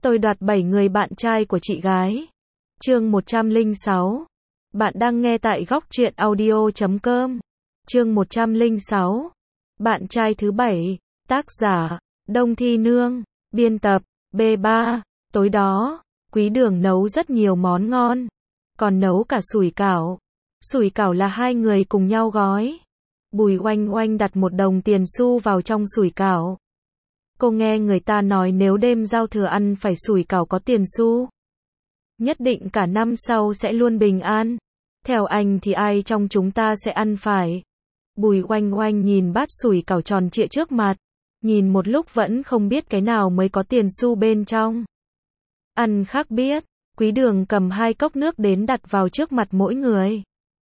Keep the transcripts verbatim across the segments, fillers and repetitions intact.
Tôi đoạt bảy người bạn trai của chị gái. Chương một trăm lẻ sáu. Bạn đang nghe tại góc truyện audio chấm com. Chương một trăm lẻ sáu. Bạn trai thứ bảy. Tác giả Đông Thi Nương. Biên tập B ba. Tối đó, Quý Đường nấu rất nhiều món ngon. Còn nấu cả sủi cảo. Sủi cảo là hai người cùng nhau gói. Bùi Oanh Oanh đặt một đồng tiền xu vào trong sủi cảo. Cô nghe người ta nói nếu đêm giao thừa ăn phải sủi cảo có tiền xu, nhất định cả năm sau sẽ luôn bình an. Theo anh thì ai trong chúng ta sẽ ăn phải? Bùi Oanh Oanh nhìn bát sủi cảo tròn trịa trước mặt, nhìn một lúc vẫn không biết cái nào mới có tiền xu bên trong. Ăn khác biết, Quý Đường cầm hai cốc nước đến đặt vào trước mặt mỗi người.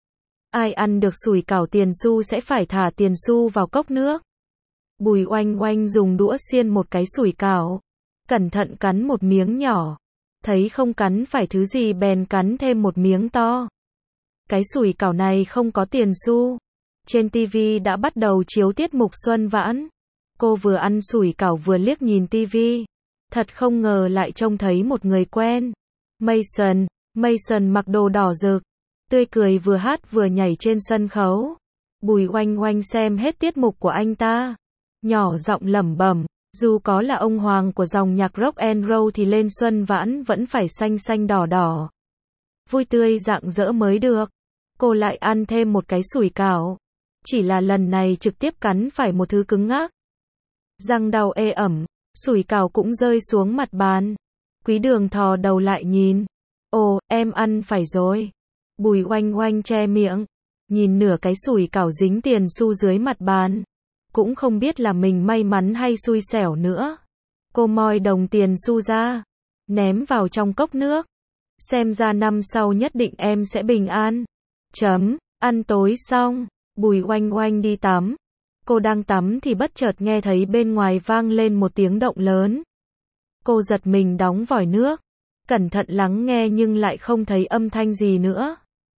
Ai ăn được sủi cảo tiền xu sẽ phải thả tiền xu vào cốc nước. Bùi Oanh Oanh dùng đũa xiên một cái sủi cảo, cẩn thận cắn một miếng nhỏ, thấy không cắn phải thứ gì bèn cắn thêm một miếng to. Cái sủi cảo này không có tiền xu. Trên tivi đã bắt đầu chiếu tiết mục Xuân Vãn. Cô vừa ăn sủi cảo vừa liếc nhìn tivi. Thật không ngờ lại trông thấy một người quen. Mason, Mason mặc đồ đỏ rực, tươi cười vừa hát vừa nhảy trên sân khấu. Bùi Oanh Oanh xem hết tiết mục của anh ta, nhỏ giọng lẩm bẩm, dù có là ông hoàng của dòng nhạc rock and roll thì lên Xuân Vãn vẫn phải xanh xanh đỏ đỏ, vui tươi rạng rỡ mới được. Cô lại ăn thêm một cái sủi cảo, chỉ là lần này trực tiếp cắn phải một thứ cứng ngắc. Răng đau ê ẩm, sủi cảo cũng rơi xuống mặt bàn. Quý Đường thò đầu lại nhìn. Ồ, em ăn phải rồi. Bùi Oanh Oanh che miệng, nhìn nửa cái sủi cảo dính tiền xu dưới mặt bàn. Cũng không biết là mình may mắn hay xui xẻo nữa. Cô moi đồng tiền xu ra, ném vào trong cốc nước. Xem ra năm sau nhất định em sẽ bình an. Chấm, ăn tối xong, Bùi Oanh Oanh đi tắm. Cô đang tắm thì bất chợt nghe thấy bên ngoài vang lên một tiếng động lớn. Cô giật mình đóng vòi nước, cẩn thận lắng nghe nhưng lại không thấy âm thanh gì nữa.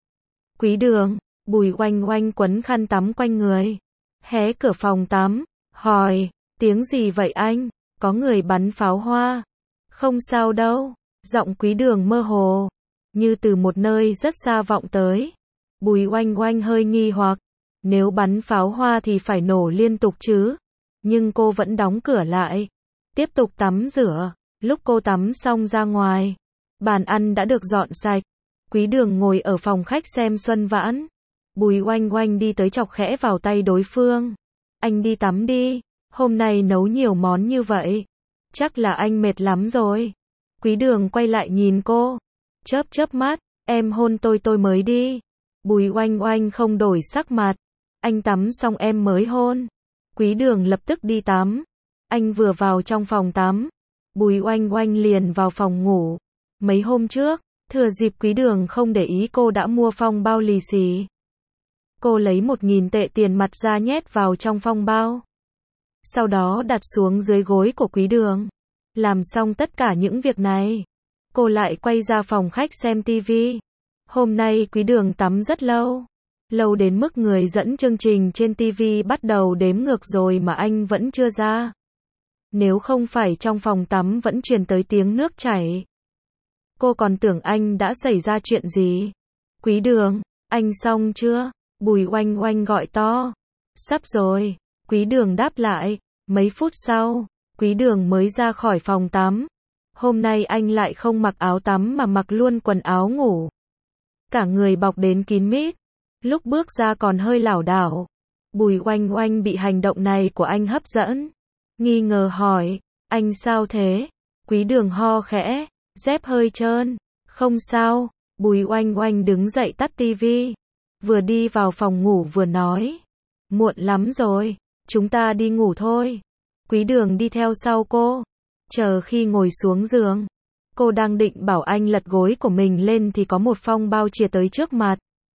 Quý Đường, Bùi Oanh Oanh quấn khăn tắm quanh người, hé cửa phòng tắm, hỏi, tiếng gì vậy anh? Có người bắn pháo hoa. Không sao đâu, giọng Quý Đường mơ hồ, như từ một nơi rất xa vọng tới. Bùi Oanh Oanh hơi nghi hoặc, nếu bắn pháo hoa thì phải nổ liên tục chứ. Nhưng cô vẫn đóng cửa lại, tiếp tục tắm rửa. Lúc cô tắm xong ra ngoài, bàn ăn đã được dọn sạch. Quý Đường ngồi ở phòng khách xem Xuân Vãn. Bùi Oanh Oanh đi tới chọc khẽ vào tay đối phương. Anh đi tắm đi, hôm nay nấu nhiều món như vậy, chắc là anh mệt lắm rồi. Quý Đường quay lại nhìn cô, chớp chớp mắt, em hôn tôi tôi mới đi. Bùi Oanh Oanh không đổi sắc mặt, anh tắm xong em mới hôn. Quý Đường lập tức đi tắm. Anh vừa vào trong phòng tắm, Bùi Oanh Oanh liền vào phòng ngủ. Mấy hôm trước, thừa dịp Quý Đường không để ý cô đã mua phong bao lì xì. Cô lấy một nghìn tệ tiền mặt ra nhét vào trong phong bao. Sau đó đặt xuống dưới gối của Quý Đường. Làm xong tất cả những việc này, cô lại quay ra phòng khách xem tivi. Hôm nay Quý Đường tắm rất lâu. Lâu đến mức người dẫn chương trình trên tivi bắt đầu đếm ngược rồi mà anh vẫn chưa ra. Nếu không phải trong phòng tắm vẫn truyền tới tiếng nước chảy, cô còn tưởng anh đã xảy ra chuyện gì. Quý Đường, anh xong chưa? Bùi Oanh Oanh gọi to. Sắp rồi, Quý Đường đáp lại. Mấy phút sau, Quý Đường mới ra khỏi phòng tắm. Hôm nay anh lại không mặc áo tắm mà mặc luôn quần áo ngủ. Cả người bọc đến kín mít. Lúc bước ra còn hơi lảo đảo. Bùi Oanh Oanh bị hành động này của anh hấp dẫn, nghi ngờ hỏi, anh sao thế? Quý Đường ho khẽ, dép hơi trơn. Không sao. Bùi Oanh Oanh đứng dậy tắt tivi, vừa đi vào phòng ngủ vừa nói, muộn lắm rồi, chúng ta đi ngủ thôi. Quý Đường đi theo sau cô. Chờ khi ngồi xuống giường, cô đang định bảo anh lật gối của mình lên thì có một phong bao chìa tới trước mặt.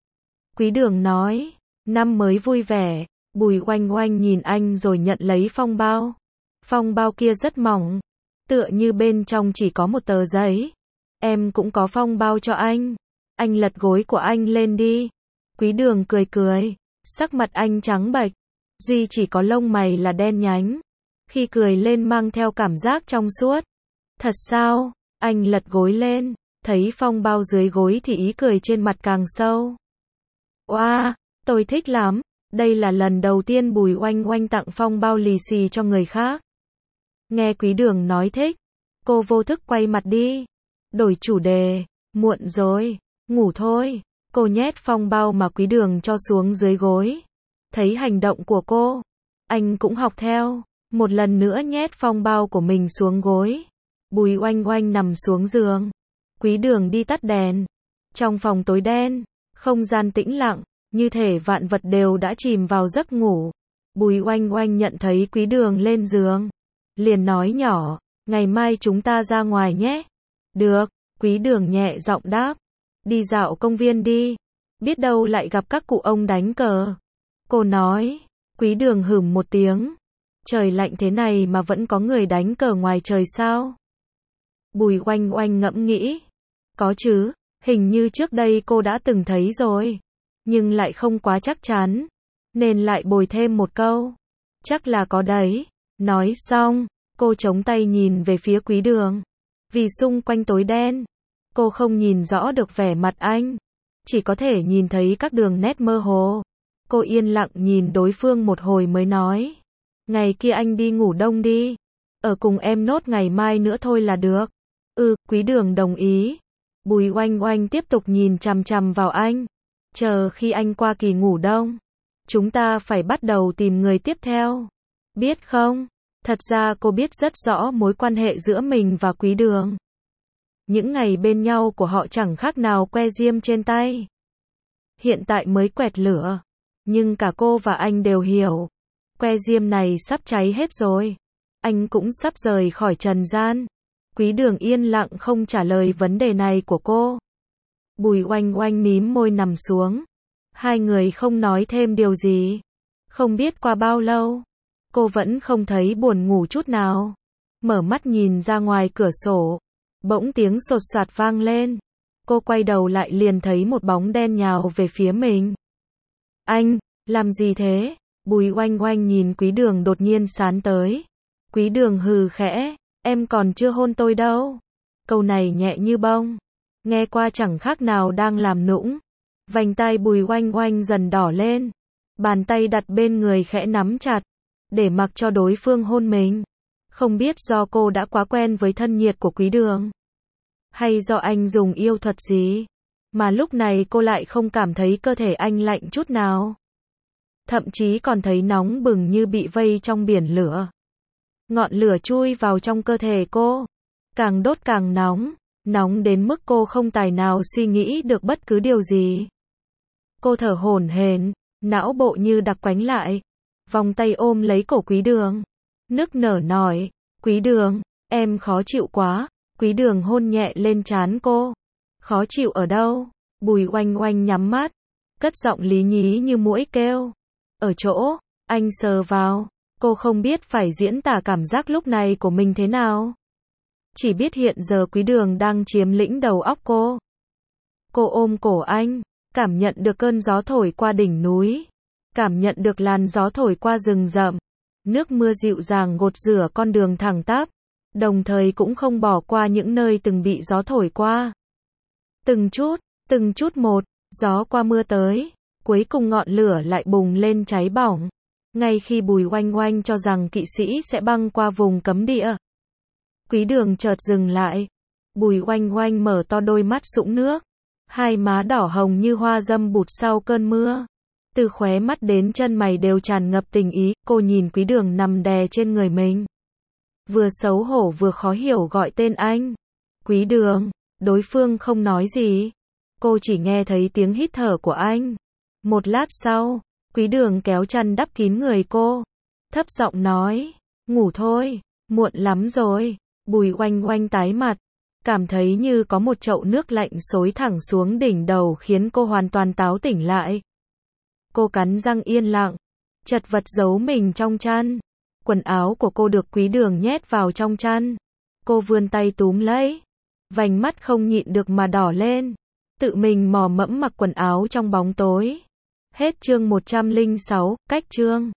Quý Đường nói, năm mới vui vẻ. Bùi Oanh Oanh nhìn anh rồi nhận lấy phong bao. Phong bao kia rất mỏng, tựa như bên trong chỉ có một tờ giấy. Em cũng có phong bao cho anh. Anh lật gối của anh lên đi. Quý Đường cười cười, sắc mặt anh trắng bệch, duy chỉ có lông mày là đen nhánh. Khi cười lên mang theo cảm giác trong suốt. Thật sao? Anh lật gối lên, thấy phong bao dưới gối thì ý cười trên mặt càng sâu. Oa, wow, tôi thích lắm. Đây là lần đầu tiên Bùi Oanh Oanh tặng phong bao lì xì cho người khác. Nghe Quý Đường nói thích, cô vô thức quay mặt đi. Đổi chủ đề, muộn rồi, ngủ thôi. Cô nhét phong bao mà Quý Đường cho xuống dưới gối. Thấy hành động của cô, anh cũng học theo, một lần nữa nhét phong bao của mình xuống gối. Bùi Oanh Oanh nằm xuống giường. Quý Đường đi tắt đèn. Trong phòng tối đen, không gian tĩnh lặng, như thể vạn vật đều đã chìm vào giấc ngủ. Bùi Oanh Oanh nhận thấy Quý Đường lên giường, liền nói nhỏ, ngày mai chúng ta ra ngoài nhé. Được, Quý Đường nhẹ giọng đáp. Đi dạo công viên đi, biết đâu lại gặp các cụ ông đánh cờ. Cô nói. Quý Đường hửm một tiếng. Trời lạnh thế này mà vẫn có người đánh cờ ngoài trời sao? Bùi Oanh Oanh ngẫm nghĩ. Có chứ, hình như trước đây cô đã từng thấy rồi, nhưng lại không quá chắc chắn, nên lại bồi thêm một câu. Chắc là có đấy. Nói xong, cô chống tay nhìn về phía Quý Đường. Vì xung quanh tối đen, cô không nhìn rõ được vẻ mặt anh, chỉ có thể nhìn thấy các đường nét mơ hồ. Cô yên lặng nhìn đối phương một hồi mới nói. Ngày kia anh đi ngủ đông đi. Ở cùng em nốt ngày mai nữa thôi là được. Ừ, Quý Đường đồng ý. Bùi Oanh Oanh tiếp tục nhìn chằm chằm vào anh. Chờ khi anh qua kỳ ngủ đông, chúng ta phải bắt đầu tìm người tiếp theo. Biết không? Thật ra cô biết rất rõ mối quan hệ giữa mình và Quý Đường. Những ngày bên nhau của họ chẳng khác nào que diêm trên tay. Hiện tại mới quẹt lửa, nhưng cả cô và anh đều hiểu, que diêm này sắp cháy hết rồi. Anh cũng sắp rời khỏi trần gian. Quý Đường yên lặng không trả lời vấn đề này của cô. Bùi Oanh Oanh mím môi nằm xuống. Hai người không nói thêm điều gì. Không biết qua bao lâu, cô vẫn không thấy buồn ngủ chút nào. Mở mắt nhìn ra ngoài cửa sổ, bỗng tiếng sột soạt vang lên. Cô quay đầu lại liền thấy một bóng đen nhào về phía mình. Anh, làm gì thế? Bùi Oanh Oanh nhìn Quý Đường đột nhiên sán tới. Quý Đường hừ khẽ, em còn chưa hôn tôi đâu. Câu này nhẹ như bông, nghe qua chẳng khác nào đang làm nũng. Vành tai Bùi Oanh Oanh dần đỏ lên, bàn tay đặt bên người khẽ nắm chặt, để mặc cho đối phương hôn mình. Không biết do cô đã quá quen với thân nhiệt của Quý Đường, hay do anh dùng yêu thuật gì, mà lúc này cô lại không cảm thấy cơ thể anh lạnh chút nào. Thậm chí còn thấy nóng bừng như bị vây trong biển lửa. Ngọn lửa chui vào trong cơ thể cô, càng đốt càng nóng, nóng đến mức cô không tài nào suy nghĩ được bất cứ điều gì. Cô thở hổn hển, não bộ như đặc quánh lại, vòng tay ôm lấy cổ Quý Đường, nức nở nói, Quý Đường, em khó chịu quá. Quý Đường hôn nhẹ lên trán cô. Khó chịu ở đâu? Bùi Oanh Oanh nhắm mắt, cất giọng lý nhí như muỗi kêu. Ở chỗ, anh sờ vào. Cô không biết phải diễn tả cảm giác lúc này của mình thế nào. Chỉ biết hiện giờ Quý Đường đang chiếm lĩnh đầu óc cô. Cô ôm cổ anh, cảm nhận được cơn gió thổi qua đỉnh núi, cảm nhận được làn gió thổi qua rừng rậm, nước mưa dịu dàng gột rửa con đường thẳng tắp, đồng thời cũng không bỏ qua những nơi từng bị gió thổi qua. Từng chút, từng chút một, gió qua mưa tới, cuối cùng ngọn lửa lại bùng lên cháy bỏng. Ngay khi Bùi Oanh Oanh cho rằng kỵ sĩ sẽ băng qua vùng cấm địa, Quý Đường chợt dừng lại. Bùi Oanh Oanh mở to đôi mắt sũng nước, hai má đỏ hồng như hoa dâm bụt sau cơn mưa. Từ khóe mắt đến chân mày đều tràn ngập tình ý. Cô nhìn Quý Đường nằm đè trên người mình, vừa xấu hổ vừa khó hiểu gọi tên anh. Quý Đường. Đối phương không nói gì, cô chỉ nghe thấy tiếng hít thở của anh. Một lát sau, Quý Đường kéo chăn đắp kín người cô, thấp giọng nói, ngủ thôi, muộn lắm rồi. Bùi Oanh Oanh tái mặt, cảm thấy như có một chậu nước lạnh xối thẳng xuống đỉnh đầu khiến cô hoàn toàn táo tỉnh lại. Cô cắn răng yên lặng, chật vật giấu mình trong chăn. Quần áo của cô được Quý Đường nhét vào trong chăn. Cô vươn tay túm lấy, vành mắt không nhịn được mà đỏ lên, tự mình mò mẫm mặc quần áo trong bóng tối. Hết chương một trăm lẻ sáu, cách chương.